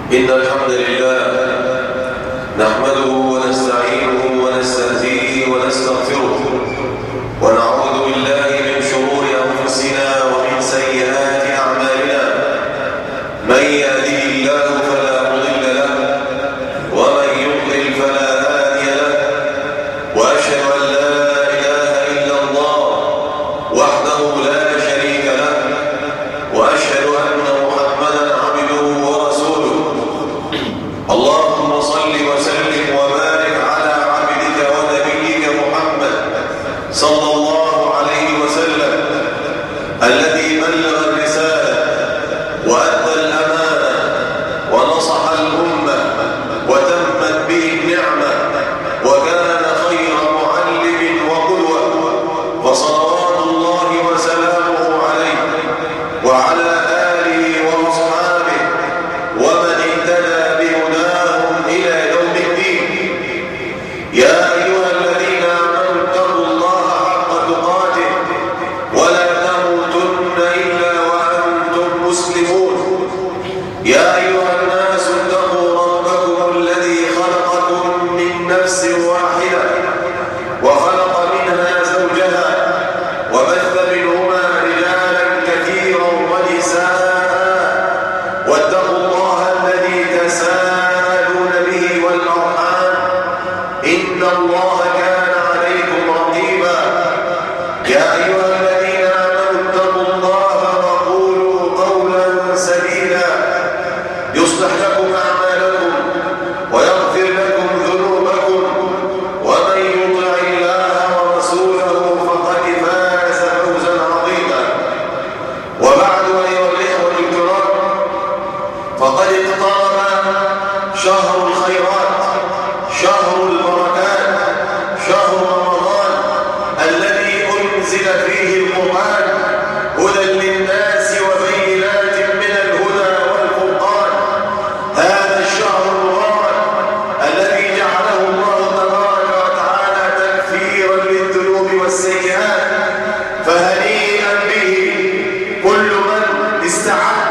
إن الحمد لله نحمده ونستعينه ونستهديه ونستغفره ونعوذ بالله من شرور أنفسنا ومن سيئات أعمالنا. من يهده الله فلا مضل له ومن يضلل فلا هادي له، وأشهد أن لا إله إلا الله وحده لا شريك له، وأشهد أن محمدا عبده ورسوله. اللهم صل وسلم وبارك على عبدك ونبيك محمد صلى الله عليه وسلم الذي بلغ الرسالة وأدى الأمانة ونصح الأمة وتمت به النعمة وكان خير معلم وقدوة، فصلوات الله وسلامه عليه وعلى آله وأصحابه ومن اهتدى بهداهم إلى يوم الدين. يا أيها الذين آمنوا اتقوا الله حق تقاته ولا تموتن إلا وأنتم مسلمون. يا أيها الناس اتقوا ربكم الذي خلقكم من نفس واحدة وخلق منها زوجها وبث منهما رجالا كثيرا ونساء، واتقوا الله الذي تساءلون به والأرحام إن الله كان عليكم رقيبا. يا أيها الذين آمنوا اتقوا الله وقولوا قولا سديدا يصلح لكم أعمالكم ويغفر لكم ذنوبكم، ومن يطع الله ورسوله فقد فاز فوزا عظيما. وبعد أيها الإخوة الكرام، فقد اقترب شهر الخيرات، شهر البركات، شهر رمضان الذي أنزل فيه القرآن هدى للناس وبينات من الهدى والفرقان. هذا الشهر المبارك الذي جعله الله تبارك وتعالى تكفيرا للذنوب والسيئات، فهنيئا به كل من استعد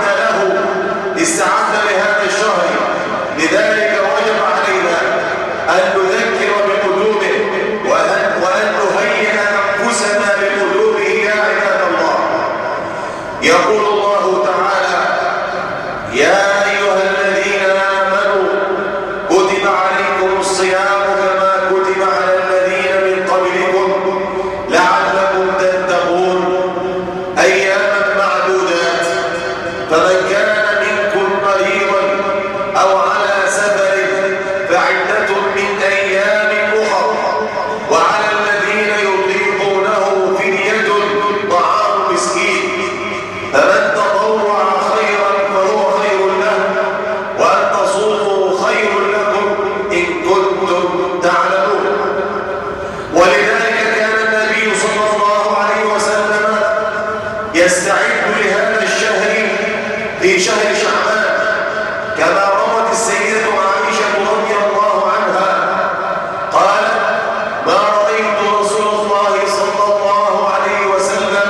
لهذا الشهر. لذلك وجب علينا أن نذكر بقدومه وأن نهيئ أنفسنا بقدومه يا عباد الله. يقول الله تعالى: يا أيها الذين آمنوا كتب عليكم الصيام كما كتب على الذين من قبلكم لعلكم تتقون أياما معدودات، فمن كان منكم مريضا أو على سفر فعدة من أيام أخر، وعلى الذين يطيقونه فدية طعام مسكين، فمن تطوع خيرا فهو خير له، وأن تصوموا خير لكم إن كنتم تعلمون. ولذلك كان النبي صلى الله عليه وسلم يستعد لهذا الشهر في شهر شعبان، كما روت السيدة عائشة رضي الله عنها قالت: ما رأيت رسول الله صلى الله عليه وسلم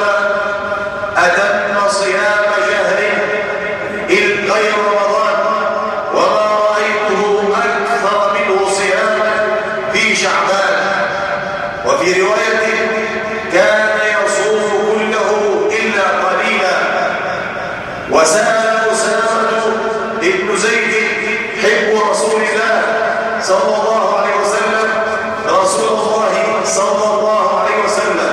أتم صيام شهر غير رمضان، وما رأيته أكثر منه صياما في شعبان. وفي رواية: كان يصوم كله إلا قليلا. وسأل أسامة ابن زيد حب رسول الله صلى الله عليه وسلم رسول الله صلى الله عليه وسلم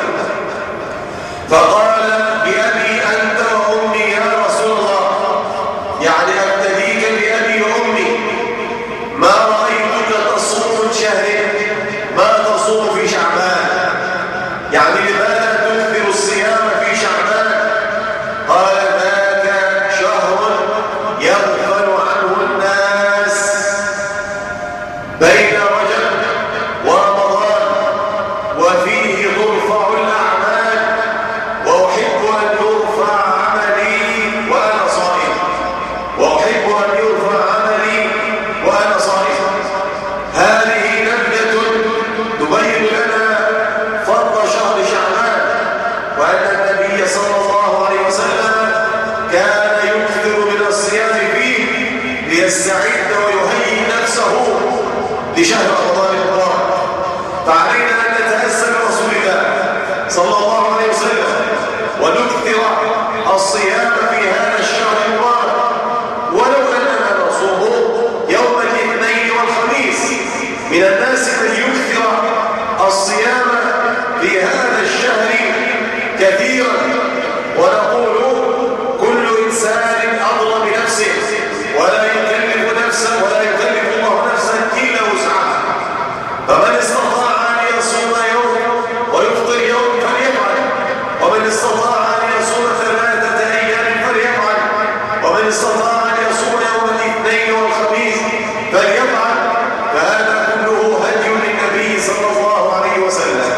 فقال: بأبي أنت وأمي يا رسول الله، يعني أبتديك بأبي وأمي، ما رأيتك تصوم شهر ما تصوم في شعبان، يعني لماذا تكثر الصيام في شعبان؟ قال: ذاك شهر يغفل عنه الناس بين رجب ورمضان، وفيه ترفع الأعمال، وأحب أن يرفع عملي وأنا صائم، وأحب أن يرفع عملي وأنا صائم. هذه نبذة تبين لنا فضل شهر شعبان، وأن النبي صلى الله عليه وسلم كان يكثر من الصيام فيه ليستعد ويهيئ نفسه لشهر رمضان المبارك. فعلينا أن نتأسى برسول الله صلى الله عليه وسلم ونكثر الصيام في هذا الشهر المبارك، ولو أننا نصوم يوم الاثنين والخميس. من الناس من يكثر الصيام في هذا الشهر كثيرا، ونقول كل إنسان أضل بنفسه ولا يكلف نفسا ولا يكلف الله نفسا إلا وسعها. فمن استطاع أن يصوم يوم ويفطر يوم فليفعل، ومن استطاع أن يصوم 3 أيام فليفعل، ومن استطاع أن يصوم يوم الاثنين والخميس فليفعل. فهذا كله هدي للنبي صلى الله عليه وسلم.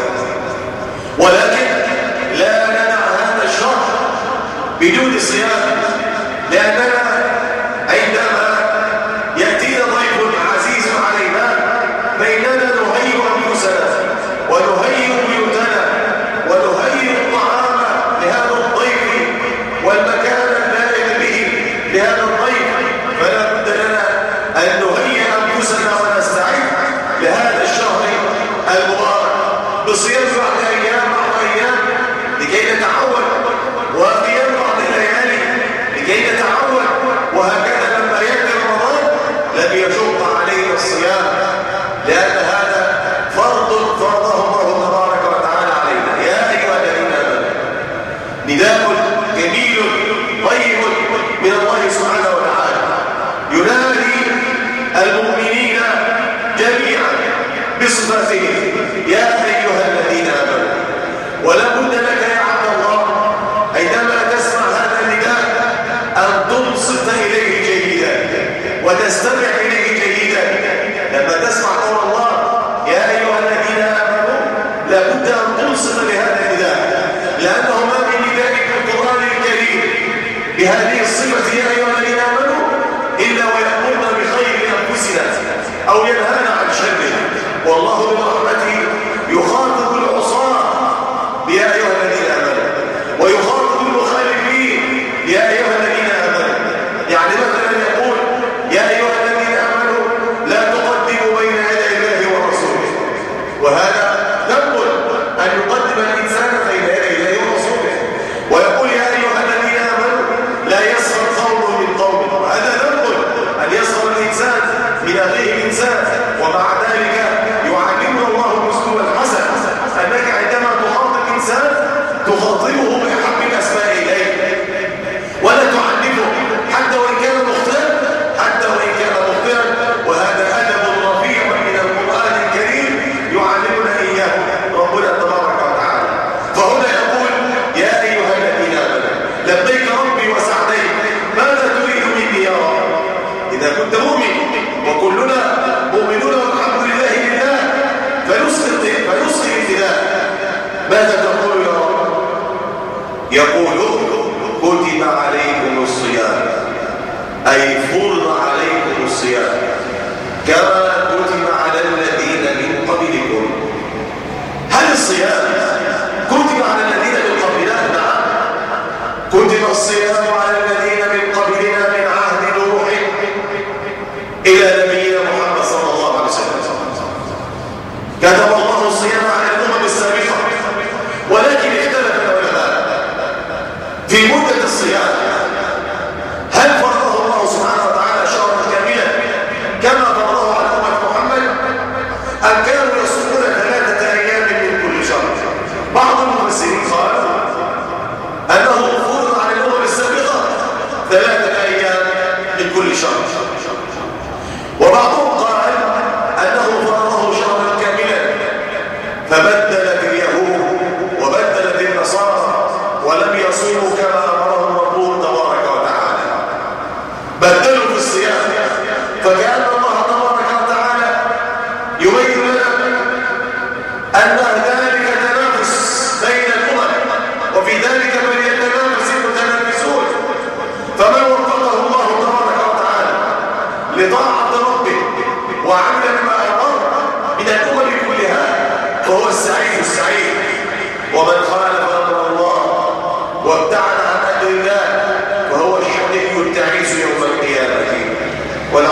ولكن لا ندع هذا الشهر بدون صيام، لأننا عندما يأتينا ضيف عزيز علينا فإننا نهيئ أنفسنا ونهيئ بيوتنا ونهيئ الطعام لهذا الضيف والمكان اللائق به لهذا الضيف. فلا بد لنا أن نهيئ أنفسنا ونستعد لهذا الشهر المبارك بصيام بعد أيام لكي نتعود، وقيام بعض الليالي لكي نتعود، وهكذا لما يأتي رمضان لم يشق علينا الصيام، لأن هذا فرض فرضه الله تبارك وتعالى علينا. يا أيها الذين آمنوا، نداء جميل طيب من الله سبحانه وتعالى ينادي المؤمنين جميعا بصفاتهم: يا أيها الذين آمنوا. ولا بد لك يا عبد الله عندما تسمع هذا النداء أن تنصت إليه جيدا وتستمع إليه جيدا. لما تسمع قول الله يا أيها الذين آمنوا لا بد أن تنصت لهذا النداء، لأنه ما من نداء في القرآن الكريم بهذه الصفة يا أيها الذين آمنوا إلا ويأمرنا بخير أنفسنا أو ينهانا عن شره. والله برحمته يخاطب العصاة يا أيها الذين آمنوا، ويخاطب المخالفين يا أيها الذين آمنوا. يعني مثلا يقول يا أيها الذين آمنوا لا تقدموا بين يدي الله ورسوله، وهذا ذنب أن يقدم الإنسان بين يدي الله ورسوله. ويقول يا أيها الذين آمنوا لا يسخر قوم من قوم، وهذا ذنب أن يسخر الإنسان من أخيه الإنسان. ومع ذلك يعلمنا الله الأسلوب الحسن، أنك عندما تخاطب إنسان تخاطبه بأحب الأسماء إليه ولا تعنفه حتى وإن كان مخطئا، وهذا أدب رفيع من القرآن الكريم يعلمنا إياه ربنا تبارك وتعالى. فهنا يقول يا أيها الذين آمنوا لبيك ربي وسعديك ماذا تريد مني يا رب؟ إذا كنت مؤمن وكلنا مؤمنون والحمد لله فنسقي الابتلاء، ماذا تقول يا رب؟ يقول كتب عليكم الصيام، أي فرض عليكم الصيام كما كتب على الذين من قبلكم. هل الصيام كتب على الذين من قبلنا؟ نعم، كتب الصيام على الذين من قبلنا من عهد نوح إلى نبينا محمد صلى الله عليه وسلم. كتب الله الصيام على الأمم السابقة، ولكن اختلف العلماء في مدة الصيام. هل فرضه الله سبحانه وتعالى شهرا كاملا كما فرضه على أمة محمد، أم كانوا يصومون 3 أيام من كل شهر؟ بعض المفسرين قالوا أنه فرض على الأمم السابقة 3 أيام من كل شهر، وبعضهم قال أنه فرضه شهرا كاملا فبدلت اليهود وبدلت النصارى ولم يصوموا كما أمرهم ربهم تبارك وتعالى، بدلوا في الصيام. فكأن الله تبارك وتعالى يبين لنا أن ذلك تنافس بين الأمم، وفي ذلك فليتنافس المتنافسون. فمن وفقه الله تبارك وتعالى لطاعة ربه وعمل ما أمر من الأمم كلها فهو السعيد، ومن خالف أمر الله وابتعد عن أمر الله فهو الشقي التعيس يوم القيامة.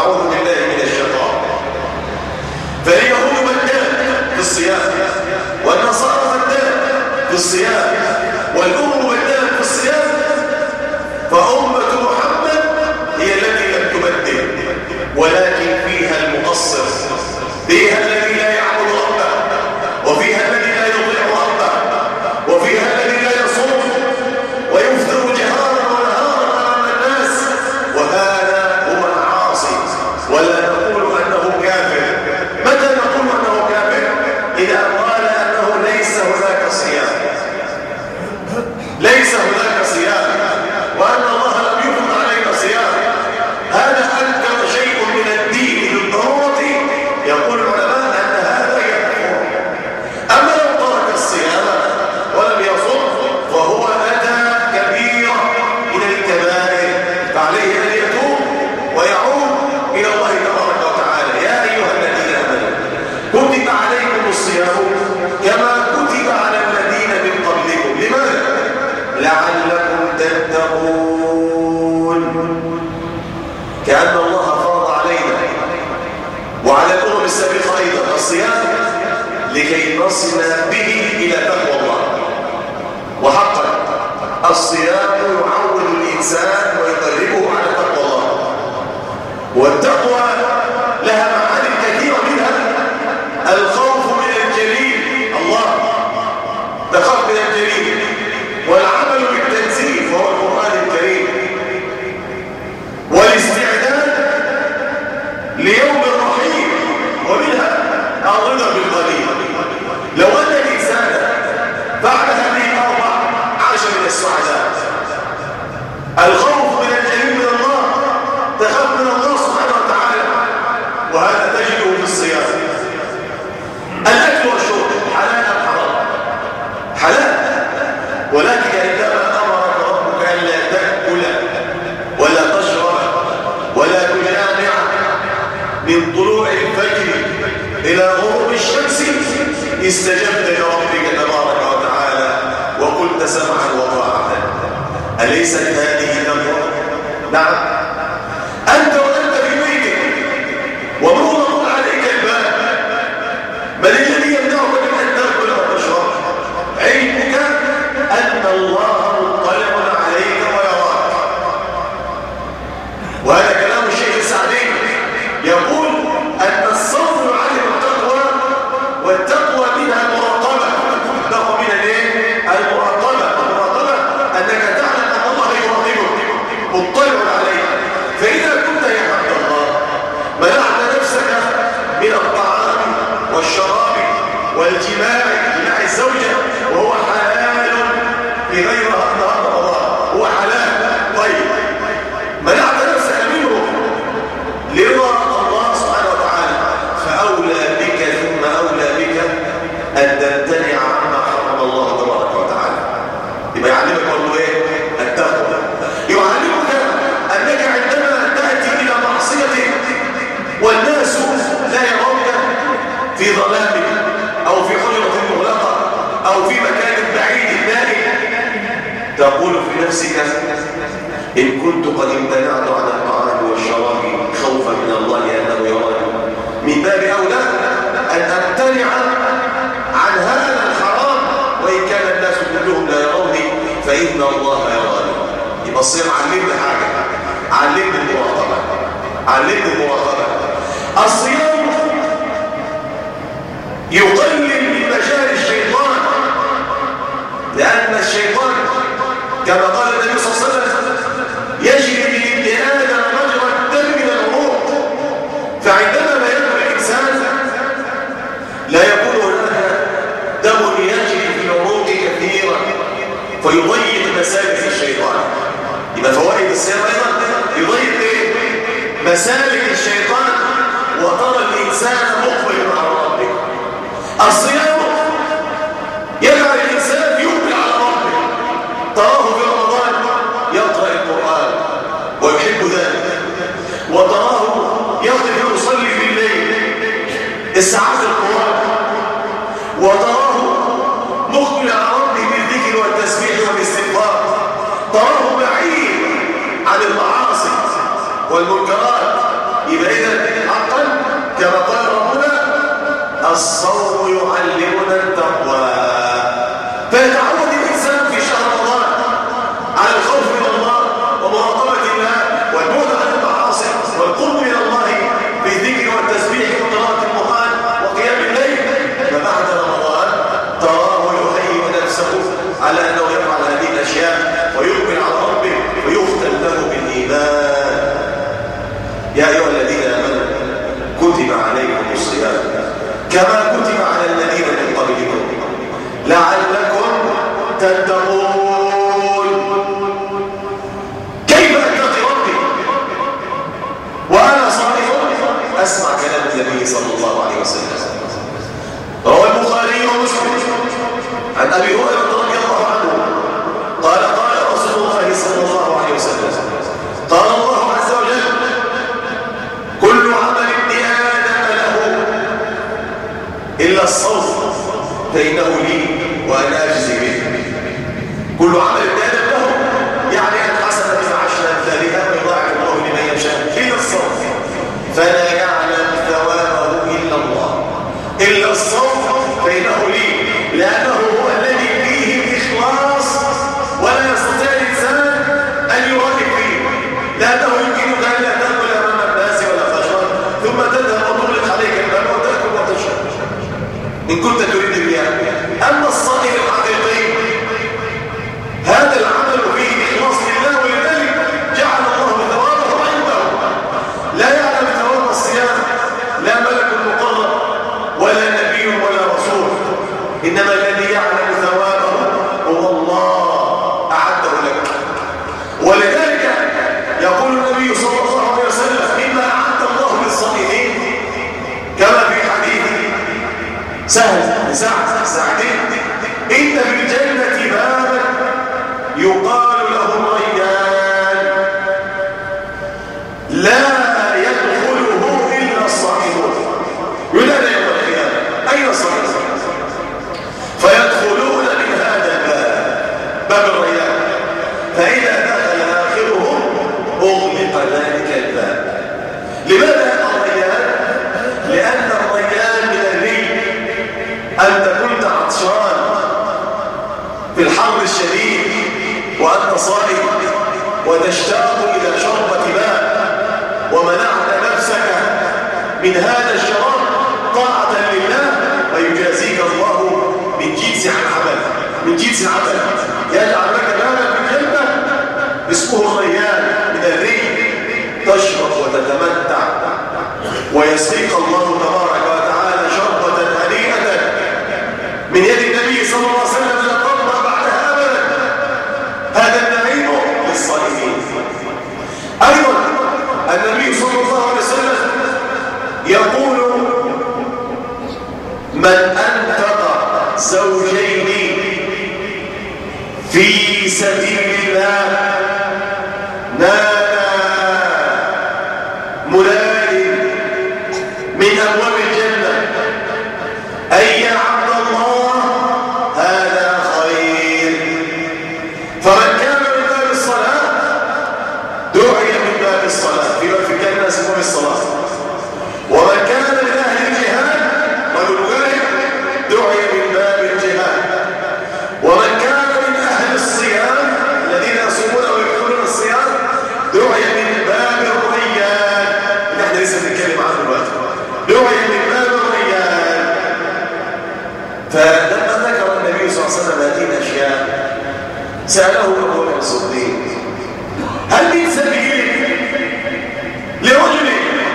فعليه أن يتوب ويعود إلى الله تبارك وتعالى. يا أيها الذين آمنوا كتب عليكم الصيام كما كتب على الذين من قبلكم. لماذا؟ لعلكم تتقون. كأن الله فرض علينا وعلى الأمم السابقة أيضا الصيام لكي نصل به إلى تقوى الله. وحقا الصيام يعود الإنسان ويقربه على تقوى الله، والتقوى لها معاني كثيرة، منها الخوف من الجليل، الله تخاف من الجليل، والعمل بالتنزيل وهو القرآن الكريم، والاستعداد ليوم الرحيل، ومنها الرضا بالقليل. لو أن الإنسان بعد هذه الأربع عاش من السعداء. الخوف من الجليل من الله، تخاف من الله سبحانه وتعالى، وهذا تجده في الصيام. الأكل والشرب حلال أم حرام؟ حلال، ولكن عندما أمرك ربك ألا تأكل ولا تشرب ولا تجامع من طلوع الفجر إلى غروب الشمس استجبت لربك تبارك وتعالى وقلت سمعا وطاعة. أليست هذه تقوى؟ نعم. أنت وأنت في بيتك ومغلق عليك الباب، من الذي يمنعك من أن تأكل وتشرب؟ علمك أن الله مطلع عليك ويراك. وهذا كلام الشيخ السعدي يقول أن الصوم يعلم التقوى، والتقوى منها المراقبة. التقوى منها الايه؟ المراقبة. المراقبة أنك تعلم أن الله يراقبك مطلع عليك. فإذا كنت يا عبد الله منعت نفسك من الطعام والشراب والجماع، جماع الزوجة وهو حلال في غير نهار رمضان، هو حلال، طيب منعت نفسك منه لرضا الله سبحانه وتعالى، فأولى بك ثم أولى بك أن تمتنع عما حرم الله تبارك وتعالى. يبقى يعلمك برضه ايه؟ التقوى. يعلمك أنك عندما تأتي إلى معصيته والناس لا يرونك في ظلام أو في حجرة مغلقة أو في مكان بعيد نائم، تقول في نفسك إن كنت قد امتنعت عن الطعام والشراب خوفا من الله أنه يراني، من باب أولى أن أمتنع عن هذا الحرام وإن كان الناس كلهم لا يروني فإن الله يراني. يبقى الصيام علمني حاجة، علمني المراقبة، علمني المراقبة. الصيام يقلل من مجال الشيطان، لأن الشيطان كما قال النبي صلى الله عليه وسلم يجري بابن آدم مجرى الدم من العروق. فعندما لا يدخل الإنسان لا يكون هناك دم يجري في العروق كثيرا فيضيق مسالك الشيطان. يبقى فوائد الصيام أيضا يضيق ايه؟ مسالك الشيطان، وترى الإنسان مقبل على ربه. الصيام يجعل الإنسان يقبل على ربه، تراه في رمضان يقرأ القرآن ويحب ذلك، وتراه يقف يصلي في الليل الساعات القرآن، وتراه مقبل على ربه بالذكر والتسبيح والاستغفار، تراه بعيد عن المعاصي والمنكرات. يبقى إذا حقا كما قال ربنا الصوم يعلمنا التقوى. فيتعود الإنسان في شهر رمضان على الخوف من الله ومراقبة الله والبعد عن المعاصي والقرب من الله بالذكر والتسبيح وقراءة القرآن وقيام الليل. فبعد رمضان تراه يهيئ نفسه على أنه يفعل هذه الأشياء ويقبل على ربه ويختم له بالإيمان. يا أيها الذين آمنوا كتب عليكم الصيام كما كتب على الذين من قبلكم لعلكم تتقون. كيف أتقي ربي وأنا صائم؟ أسمع كلام النبي صلى الله عليه وسلم. روى البخاري ومسلم عن أبي هريرة رضي الله عنه قال قال رسول الله صلى الله عليه وسلم قال فإنه لي وأنا أجزي به. كل عمل كان له يعني الحسنة ب10 أمثالها ويضاعف الله لمن يشاء إلا الصوم فلا يعلم ثوابه إلا الله. إلا الصوم فإنه لي لأنه هو الذي فيه الإخلاص ولا يستطيع الإنسان أن يراقب فيه، لأنه يمكنك أن لا تأكل أمام الناس ولا تشرب ثم تذهب وتغلق عليك الباب وتأكل وتشرب إن كنت تريد الرياء. أما الصائم الحقيقي هذا العمل فيه إخلاص لله ولذلك جعل الله ثوابه عنده. لا يعلم ثواب الصيام لا ملك مقرب ولا نبي ولا رسول، إنما الذي يعلم ثوابه هو الله أعده لك. ولذلك يقول النبي صلى الله عليه وسلم مما أعد الله للصائمين كما في حديث سعد إن في الجنة بابا يقال له ريان لا يدخله إلا الصائمون. ينادى يوم القيامة أين الصائمون؟ فيدخلون من هذا الباب باب الريان، فإذا دخل آخرهم أغلق ذلك الباب. لماذا الريان؟ لأن الريان من الري أنت كنت عطشان في الحر الشديد وأنت صائم وتشتاق إلى شربة ماء ومنعت نفسك من هذا الشراب طاعة لله فيجازيك الله من جنس العمل يجعل لك بابا في الجنة اسمه الريان من الري تشرب وتتمتع ويسقيك الله تبارك وتعالى شربة هنيئة من يد النبي صلى الله عليه وسلم لا تطمع بعدها أبدا. هذا النعيم للصائمين. أيضا النبي صلى الله عليه وسلم يقول من أنفق زوجين في سبيل الله نادى منادي من أبواب الجنة أي يا عبد الله هذا خير. فمن كان من باب الصلاة دعي من باب الصلاة في كان الناس يقول الصلاة، ومن كان من أهل الجهاد والمجاهد دعي من باب الجهاد، ومن كان من أهل الصيام الذين يصومون ويكثرون الصيام دعي من باب الريان. نحن لسه بنتكلم عنه دلوقتي. دعي من باب الريان. فلما ذكر النبي صلى الله عليه وسلم هذه الأشياء سأله أبو بكر الصديق هل من سبيل لرجل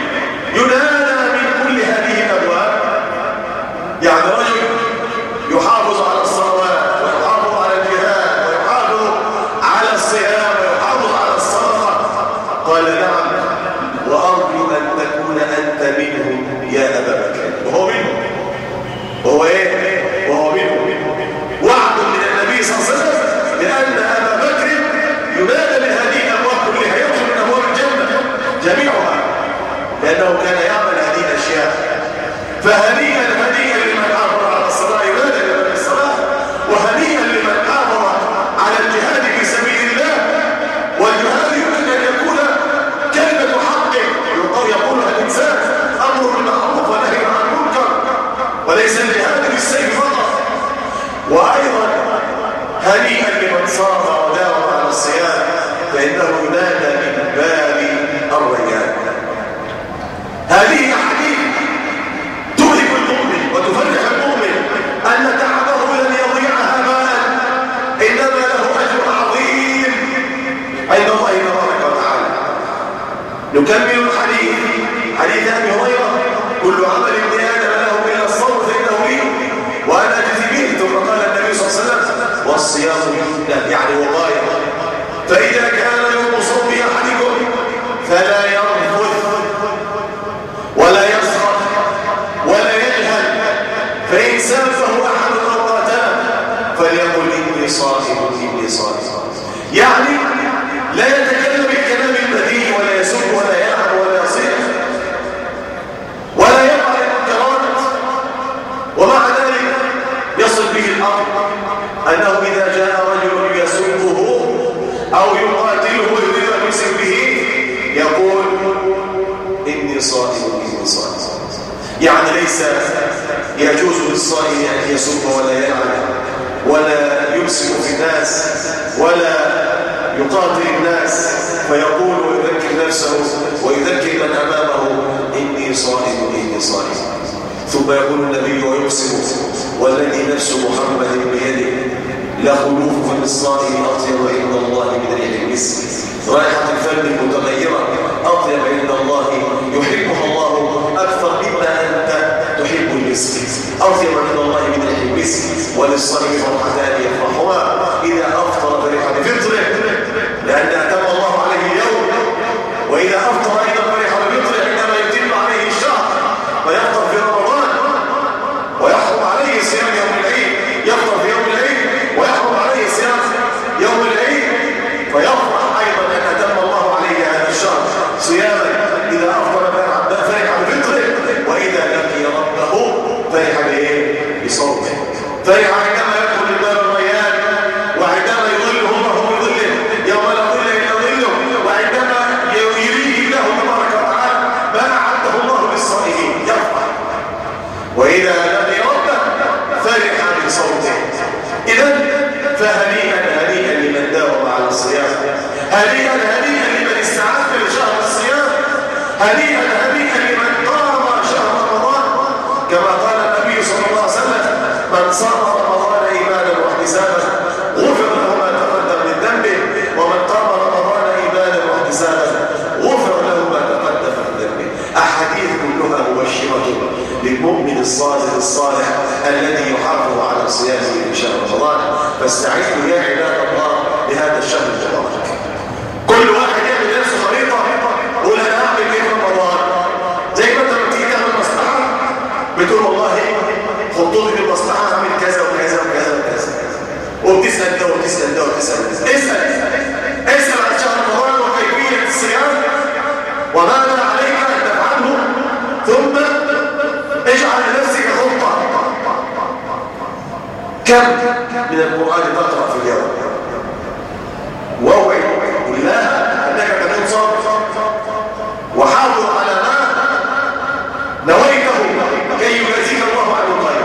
ينادى من كل هذه الأبواب؟ يعني رجل يحافظ على الصلوات ويحافظ على الجهاد ويحافظ على الصيام ويحافظ على الصدقة. قال نعم وأرجو أن تكون أنت منهم يا أبا بكر. وهو منهم. وهو إيه؟ وهو منهم. وعد من النبي صلى الله عليه وسلم لأن أبا بكر ينادى من هذه الأبواب كلها يدخل من أبواب الجنة جميعها لأنه كان يعمل هذه الأشياء. فهنيئا لمن حافظ على الصلاة ينادى لمن الصلاة، وهنيئا لمن حافظ على الجهاد في سبيل الله. والجهاد يمكن أن يكون كلمة حق يقولها الإنسان أمر بالمعروف ونهي عن المنكر وليس الجهاد بالسيف فقط. وأيضا هنيئا لمن صام وداوم على الصيام فإنه ينادى من باب الريان. هذه أحاديث تهلك المؤمن وتفرح المؤمن أن تعبه لن يضيع هباء، إنما له أجر عظيم عند الله تبارك وتعالى. نكمل الحديث. حديث أبي هريرة كل عمل ابن آدم له إلا الصوم فإنه لي وأنا أجزي به. ثم قال النبي صلى الله عليه وسلم والصيام جنة يعني وقاية. فإذا كان يوم صوم أحدكم فلا يرفث ولا يسخط ولا يجهل، فإن سافه أحد أو قاتله فليقل إني صائم إني صائم. يعني لا يتكلم بالكلام البذيء ولا يسب ولا يلعب ولا يصيح ولا يفعل المنكرات، ومع ذلك يصوم يعني ليس يجوز للصائم أن يسب ولا يلعن ولا يمسك في الناس ولا يقاتل الناس، فيقول ويذكر نفسه ويذكر من أمامه إني صائم إني صائم. ثم يقول النبي ويقسم والذي نفس محمد بيده لخلوف فم الصائم أطيب عند الله من ريح المسك، رائحة الفم المتغيرة أطيب عند الله يحبها الله أكثر مما أنت تحب المسك، أطيب عند الله من ريح المسك. وللصائم فرحتان يفرحها إذا أفطر فرح بفطره لأن أتم الله عليه اليوم، وإذا أفطر أيضا فرح بفطره عندما يتم عليه الشهر فيفطر في رمضان ويحرم عليه صيام يوم العيد، يفطر في يوم العيد ويحرم عليه صيام يوم العيد، فيفرح أيضا أن أتم الله عليه هذا الشهر صياما إذا أفطر فرح بفطره، وإذا لقي ربه فرح بصومه، فرح عندما يدخل الباب الريان وعندما يظله الله بظله يوم لا ظل إلا ظله، وعندما يريه الله تبارك وتعالى ما أعده الله للصائمين يفرح، وإذا لقي ربه فرح بصومه. إذن فهنيئا هنيئا لمن داوم على الصيام، هنيئا هنيئا لمن استعد لشهر الصيام، هنيئا هنيئا لمن قام شهر رمضان، كما قال النبي صلى الله عليه وسلم من صام رمضان إيمانا واحتسابا غفر له ما تقدم من ذنبه، ومن قام رمضان إيمانا واحتسابا غفر له ما تقدم من ذنبه. أحاديث كلها مبشرة للمؤمن الصادق الصالح الذي يحافظ على صيامه في شهر رمضان. فاستعدوا يا عباد الله لهذا الشهر المبارك. كل واحد يعمل نفسه خريطة يقول أنا أعمل إيه في رمضان، زي ما أنت لما تيجي تعمل مصلحة بتقول والله خطوطي في المصلحة أعمل كذا وكذا وكذا وكذا، وبتسأل ده وبتسأل ده وبتسأل ده. اسأل عن شهر رمضان وكيفية الصيام وماذا عليك أن تفعله، ثم اجعل لنفسك خطة. كم من القرآن تقرأ في اليوم؟ واوعي بالله أنك تكون صابر وحافظ على ما نويته كي يجازيك الله عن الخير.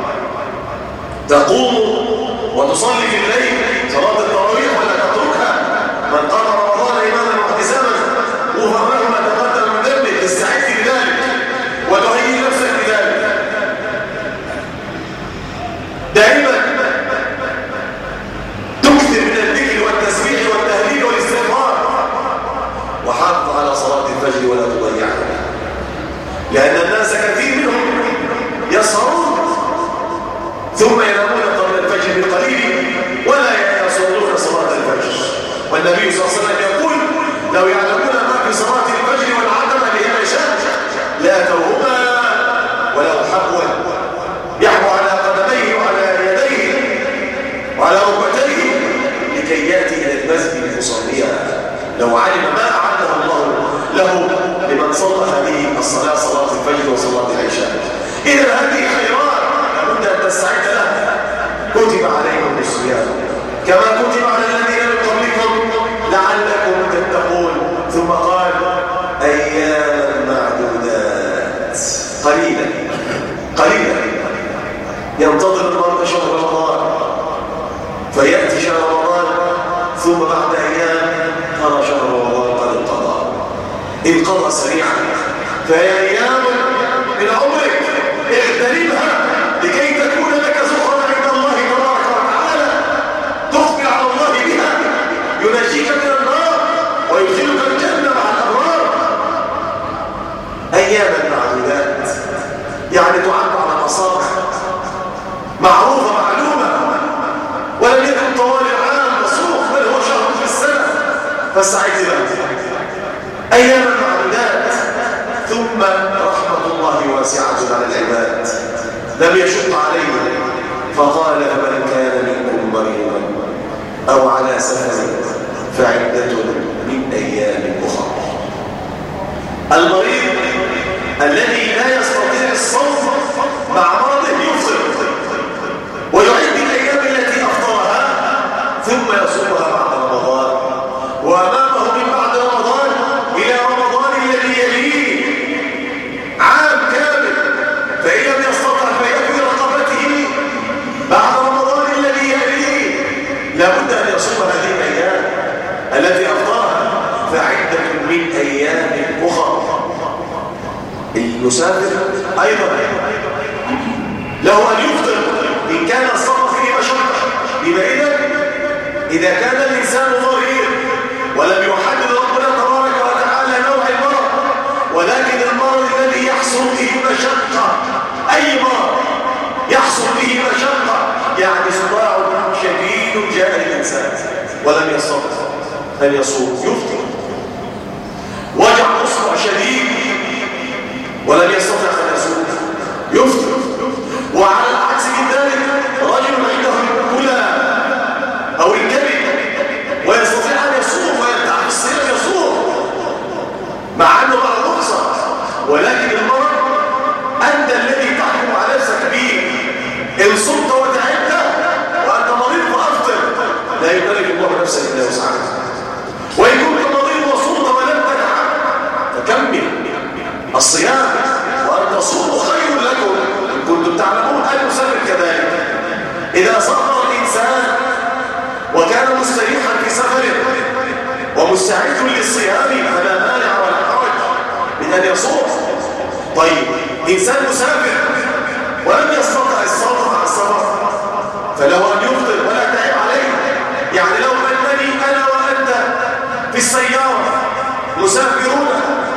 تقوم وتصلي في الليل صلاة التراويح ولا تتركها. من قام رمضان إيمانا واحتسابا غفر له ما تقدم من ذنبه. تستعد لذلك وتهيئ نفسك لذلك. دائما تكثر من الذكر والتسبيح والتهليل والاستغفار، وحافظ على صلاة الفجر ولا تضيعها، لأن الناس كثير منهم يسهرون ثم ينامون قبل الفجر بقليل ولا يصلون صلاة الفجر. والنبي صلى الله عليه وسلم يقول لو يعلمون ما في صلاة الفجر والعتمة للعشاء لأتوهما ولو حبوا يحبو على قدميه وعلى يديه وعلى ركبتيه لكي يأتي إلى المسجد مصليا، لو علم ما أعده الله له لمن صلى هذه الصلاة صلاة الفجر وصلاة العشاء. إذا هذه خيرات لابد أن تستعد لها. كتب عليكم الصيام كما كتب على الذين من قبلكم لعلكم تتقون. ثم قال أياما معدودات، قليلا قليلا ينتظر المرء شهر رمضان، فيأتي شهر رمضان ثم بعد أيام ترى شهر رمضان قد انقضى سريعا. فهي أيام من عمرك اغتنمها لكي تكون لك زخرا عند الله تبارك وتعالى تقبل على الله بها، ينجيك من النار ويدخلك الجنة مع الأبرار. أياما معدودات يعني تعد على الأصابع، معروفة معلومة، ولم يكن طوال العام مصروف، بل هو شهر في السنة، فاستعد له. أياما معدودات. ثم رحمة الله واسعة على العباد لم يشق عليهم، فقال فمن كان منكم مريضا أو على سفر فعدة من أيام أخرى. المريض الذي لا يستطيع الصوم مع مرضه يفطر ويعد الأيام التي أفطرها ثم يصومها بعد رمضان، وأمامه من بعد رمضان إلى رمضان الذي يليه عام كامل من أيام أخرى. المسافر أيضا له أن يفطر إن كان السفر فيه مشقة. يبقى إذا كان الإنسان ضرير ولم يحدد ربنا تبارك وتعالى نوع المرض، ولكن المرض الذي يحصل به مشقة، أي مرض يحصل به مشقة، يعني صداع شديد جاء الإنسان ولم يستطع أن يصوم يفطر. وجع أصبع شديد ولم يستطع أن يصوم يفطر. وعلى العكس من ذلك رجل عنده الكلى أو الكبد ويستطيع أن يصوم ويدعي الصيام يصوم مع أنه مع الرخصة، ولكن المرض أنت الذي تحكم على نفسك به. إن صمت وتعبت وأنت مريض فأفطر، لا يكلف الله نفسا إلا وسعها. وإن كنت مريض وصمت ولم تتعب فكمل الصيام وأن تصوموا خير لكم إن كنتم تعلمون. أن يسافر كذلك إذا سافر الإنسان وكان مستريحا في سفره ومستعد للصيام فلا مانع ولا حرج من أن يصوم. طيب إنسان مسافر ولم يستطع الصوم مع السفر فله أن يفطر ولا تعب عليه. يعني لو أنني أنا وأنت في السيارة مسافرون،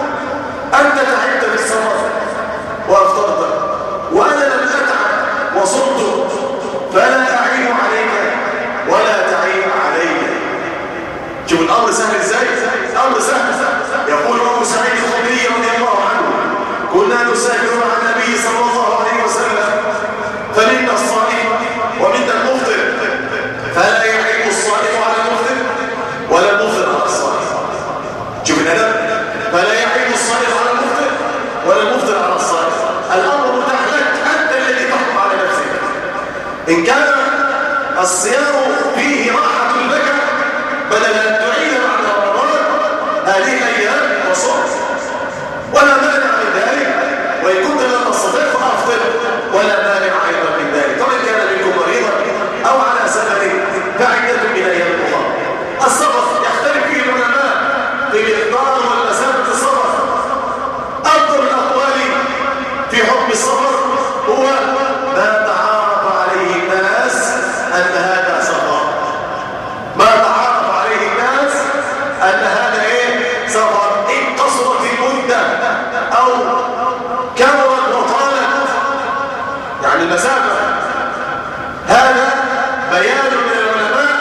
أنت تعبت في السفر وأفطرت وأنا لم أتعب وصمت، فلا أعين عليك ولا تعين علي. شوف الأمر سهل إزاي؟ الأمر سهل. يقول أبو سعيد الخدري رضي الله عنه: كنا نسافر مع النبي صلى الله عليه وسلم فمنا الصائم ومنا المفطر، فلا يعيب الصائم على المفطر ولا المفطر على الصائم. شوف الأدب، فلا يعيب الصائم على المفطر ولا المفطر على الصائم. الأمر متاح لك، أنت الذي تحكم على نفسك. إن كان الصيام فيه راحة لك بدل أن تعيد بعد رمضان هذه الأيام وصوم ولا مانع من ذلك. وإن كنت لم تستطع فأفطر ولا مانع أيضا من ذلك. ومن كان منكم مريضا أو على سفر فعدة من أيام أخرى. السفر يختلف فيه العلماء في مقدار والمسافة السفر. أفضل الأقوال في حكم السفر هو ما تعارف عليه الناس أن هذا سفر. ما تعارف عليه الناس أن هذا سفر. إن قصرت المدة أو كبرت وطالت يعني المسافة، هذا بيان من العلماء.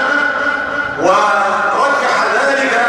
ورجح ذلك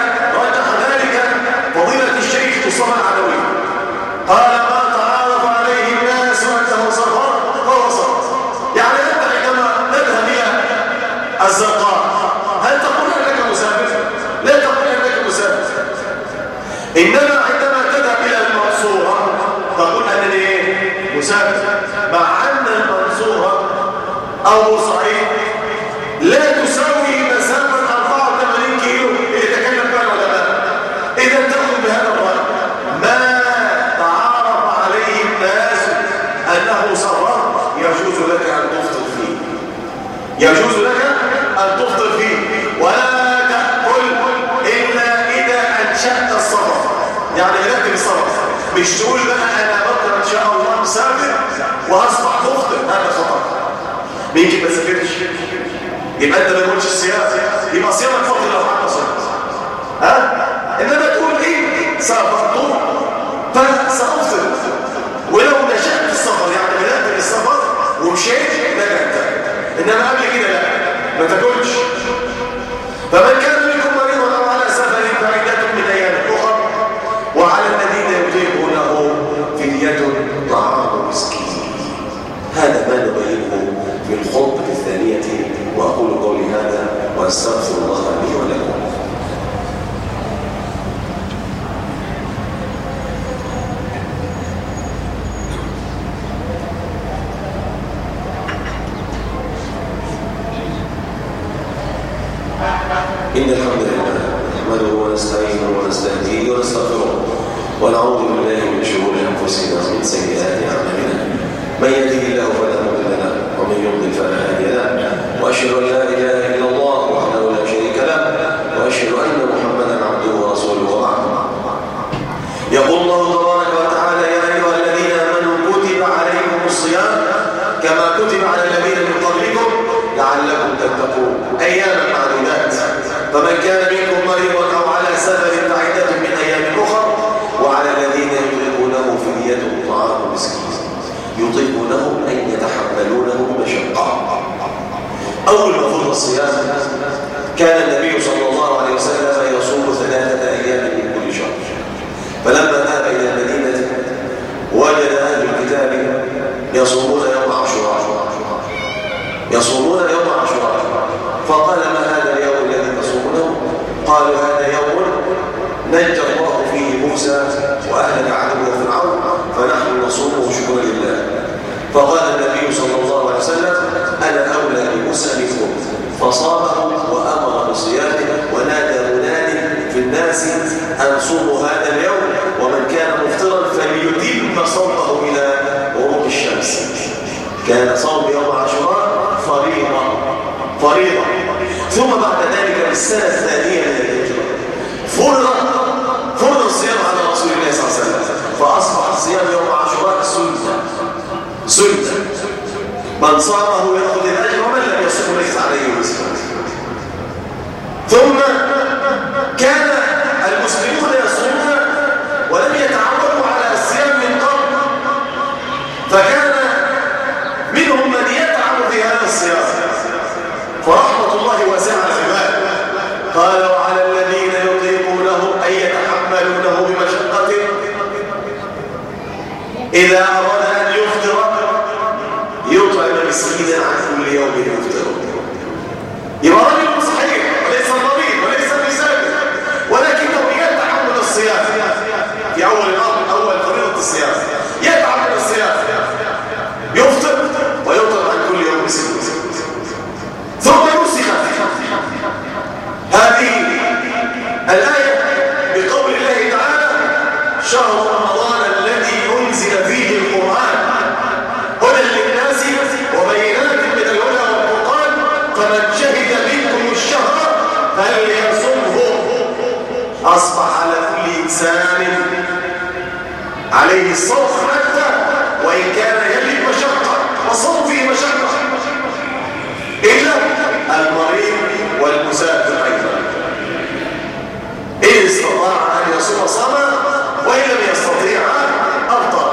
فضيلة الشيخ مصطفى العدوي، قال: ما تعارف عليه الناس أنه سفر فهو سفر. يعني أنت عندما تذهب إلى الزرقاء هل تقول أنك مسافر؟ لا تقول أنك مسافر. إنما عندما تذهب إلى المنصورة تقول أنني مسافر، مع أن المنصورة أو بورسعيد لا تساوي مسافة 84 كيلو اللي تكلم فيها العلماء. إذا تأخذ بهذا الرأي ما تعارف عليه الناس أنه سفر يجوز لك أن تفطر فيه، يجوز لك أن تفطر فيه. ولا تأكل إلا إذا أنشأت السفر، يعني بدأت بالسفر. مش تقول بقى أنا بكرة إن شاء الله مسافر وهصبح مفطر، هذا خطأ. مين ما سافرش يبقى أنت ما تقولش الصيام، يبقى صيامك فاضل لو حتى صيام. إنما تقول سافرت فسأفطر، ولو نشأت السفر يعني بدأت بالسفر ومشيت نجحت. إنما قبل كده لا، ما تاكلش. فمن كان منكم مريضا أو على سفر فعدة من أيام أخرى، وعلى الذين يطيقونه فدية طعام مسكين. هذا ما نبينه في الخطبة الثانية، وأقول قولي هذا وأستغفر الله لي ولكم. إن الحمد لله نحمده ونستعينه ونستهديه ونستغفره ونعوذ بالله من شرور أنفسنا ومن سيئات أعمالنا. من يهده الله فلا مضل له ومن يضلل فلا هادي له. وأشهد أن لا إله إلا الله وحده لا شريك له، وأشهد أن محمدا عبده ورسوله. وبعد أول ما فرض الصيام كان النبي صلى الله عليه وسلم يصوم 3 أيام من كل شهر. فلما ذهب إلى المدينة وجد أهل الكتاب يصومون يوم عاشوراء، فقال ما هذا اليوم الذي تصومونه؟ قالوا هذا يوم نجى الله فيه موسى وأهلك عدوه فرعون فنحن نصومه شكرا لله. فقال النبي صلى الله عليه وسلم أنا أولى بموسى منكم، فصامه وأمر بصيامه ونادى مناد في الناس أن صوموا هذا اليوم ومن كان مفطرا فليتم صومه إلى غروب الشمس. كان صوم يوم عاشوراء فريضة. ثم بعد ذلك السنة الثانية من الهجرة فرض الصيام على رسول الله صلى الله عليه وسلم، فأصبح الصيام يوم عاشوراء سنة. من صامه يأخذ الأجر ومن لم يصم ليس عليه وزر. ثم كان المسلمون يصومون ولم يتعودوا على الصيام من قبل، فكان منهم من يتعب في هذا الصيام، فرحمة الله واسعة العباد. قال وعلى الذين يطيقونه أن يتحملونه بمشقة إذا أراد أن يفطر يطعم مسكينا عن كل يوم يفطر. يبقى رجل صحيح وليس مريض وليس مسافر، ولكنه يتحمل الصيام في أول فريضة الصيام، يتعب من الصيام، يفطر ويطعم عن كل يوم مسكين. ثم نسخ هذه الآية بقول الله تعالى شهر رمضان الذي أنزل فيه القرآن هدى للناس وبينات من الهدى والفرقان فمن شهد منكم الشهر فليصمه. أصبح على كل إنسان عليه الصوم حتى وإن كان يجد مشقة، والصوم فيه مشقة إلا المريض والمسافر أيضا. إن استطاع أن يصوم صام وإن لم يستطيع أفطر.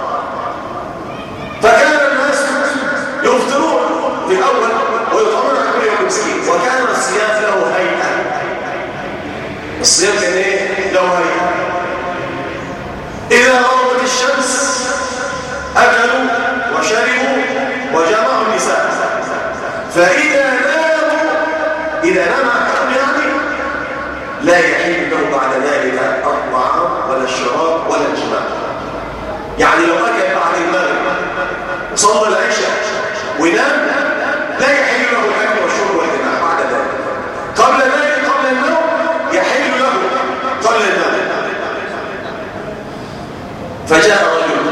فكان الناس يفطرون في الأول ويطعمون عن كل يوم مسكين، وكان الصيام له هيئة. الصيام كان إيه؟ له هيئة. إذا غربت الشمس أكلوا وشربوا وجامعوا النساء، فإذا نام أحدهم يعني لا يحل له بعد ذلك الطعام ولا الشراب ولا الجماع. يعني لو أكل بعد المغرب وصلى العشاء ونام لا يحل له الأكل والشرب والجماع بعد ذلك. قبل النوم يحل له قبل النوم. فجاء رجل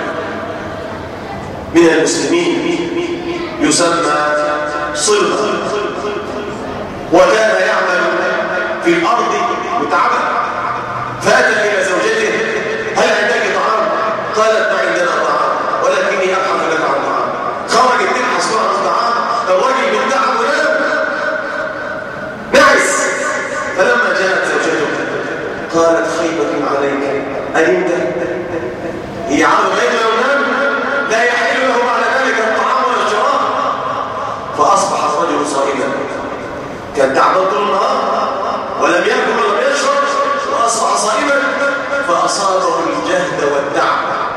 من المسلمين يسمى صلبة، وكان يعمل في الأرض متعبا، فأتى إلى زوجته هل عندك طعام؟ قالت ما عندنا طعام ولكني أبحث لك عن طعام. خرجت تبحث عن طعام، الرجل من تعب ونام نعس. فلما جاءت زوجته قالت خيبة عليك أنت؟ هي عارض غير ونام لا يحل له بعد ذلك الطعام ولا الشراب. فأصبح الرجل صائما، كان تعبان طول النهار ولم يأكل ولم يشرب، وأصبح صائما فأصابه الجهد والتعب.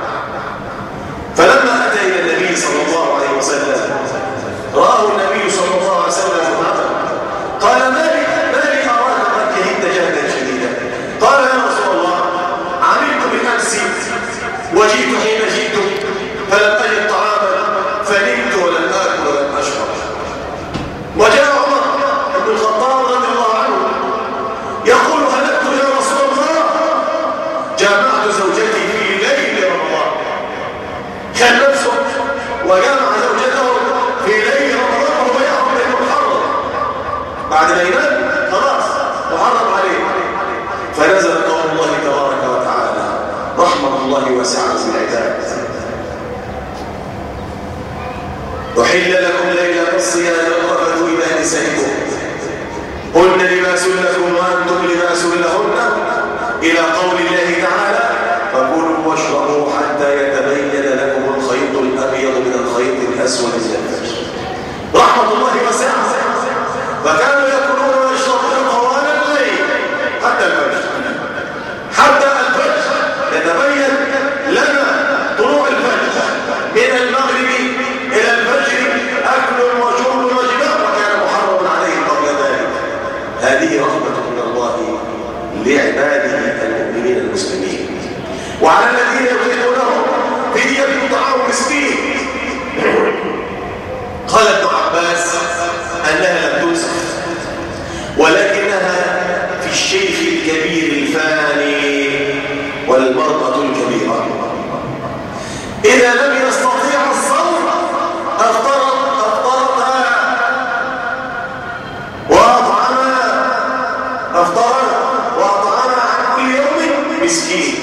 فلما أتى إلى النبي صلى الله عليه وسلم رآه النبي صلى الله عليه وسلم قال ما لي أراك قد كهدت جهدا شديدا. قال يا رسول الله عملت بالأمس وجئت حين جئت فلم أجد طعاما فنمت ولم آكل ولم أشرب. وجاء عمر بن الخطاب رضي الله عنه يقول هلكت يا رسول الله، جامعت زوجتي في ليل رمضان. كان نفسه وجامع زوجته في ليل رمضان وهو يعرف انه محرم، بعد ما ينام خلاص محرم عليه. فنزل قول الله تبارك وتعالى رحمة الله واسعة بالعباد. أحل لكم ليلة الصيام الرفث إلى نسائكم هن لباس لكم وأنتم لباس لهن، إلى قول الله تعالى فكلوا واشربوا حتى يتبين لكم الخيط الأبيض من الخيط الأسود من الفجر. رحمة الله واسعة وعلى الذين يطيقونه فدية طعام مسكين. قال ابن عباس أنها لم تنسخ ولكنها في الشيخ الكبير الفاني والمرأة الكبيرة إذا لم يستطيع الصوم أفطرتها وأطعمها عن كل يوم مسكين.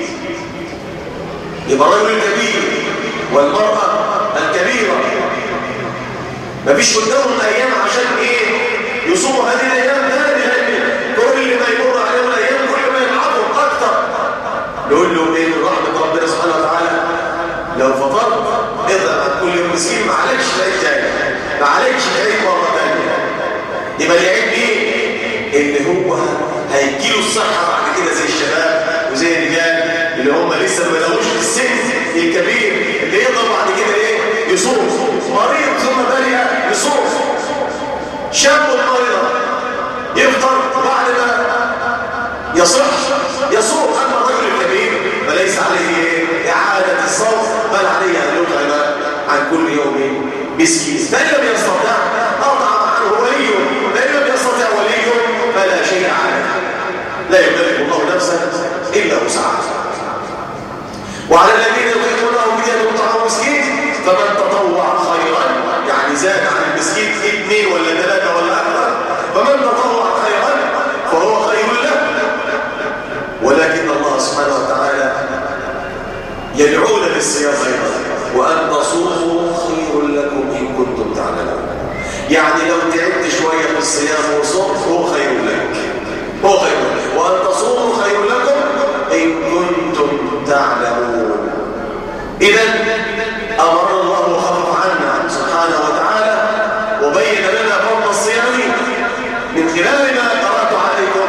يبقى الرجل الكبير والمرأة الكبيرة مفيش قدامهم أيام عشان إيه يصوموا هذه الأيام كل ما يمر عليهم الأيام كل ما يلعبهم أكتر. نقول له إيه من رحمة ربنا سبحانه وتعالى لو فطرت اضرب عن كل يوم مسكين ما عليكش تعيد تاني، ما عليكش تعيد مرة تانية. يبقى العيب إيه؟ إن هو هيجيله الصحة بعد كده زي الشباب وزي الرجال اللي هم لسه ما بلغوش في السن الكبير اللي يقدر بعد كده إيه يصوم. مريض ثم برئ يصوم، شاب مريض يفطر بعد ما يصح يصوم. أما الرجل الكبير فليس عليه إعادة الصوم بل عليه أن يطعم عن كل يوم مسكين. فإن لم يستطع أطعم عنه وليه، فإن لم يستطع وليه فلا شيء عليه، لا يكلف الله نفسا إلا وسعها. وعلى الذين يطيقونه فدية طعام مسكين فمن تطوع خيرا، يعني زاد عن المسكين 2 ولا 3 ولا أكثر، فمن تطوع خيرا فهو خير له. ولكن الله سبحانه وتعالى يدعونا للصيام أيضا، وأن تصوموا خير لكم إن كنتم تعلمون. يعني لو تعبت شوية في الصيام وصمت هو خير لك، هو خير لك. وأن تصوموا خير لكم إن كنتم تعلمون. إذن أمر الله وخفف عنا سبحانه وتعالى وبين لنا فضل الصيام من خلال ما قرأت عليكم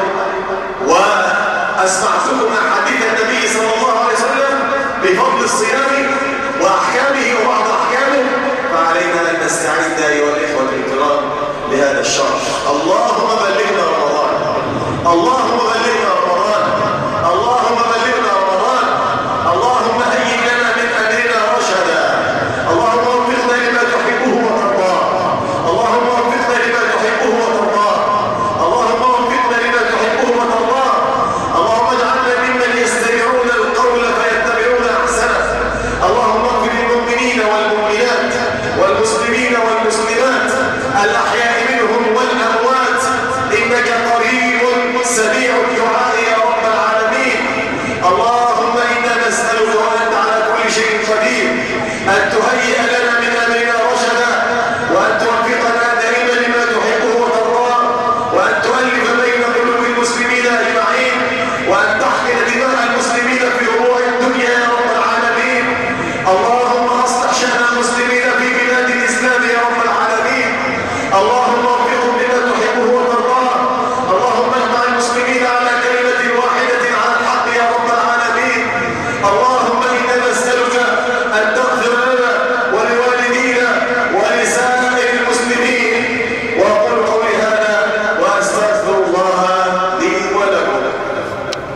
وأسمعتكم أحاديث النبي صلى الله عليه وسلم بفضل الصيام وأحكامه وبعض أحكامه. فعلينا أن نستعد أيها الإخوة الكرام لهذا الشرف. اللهم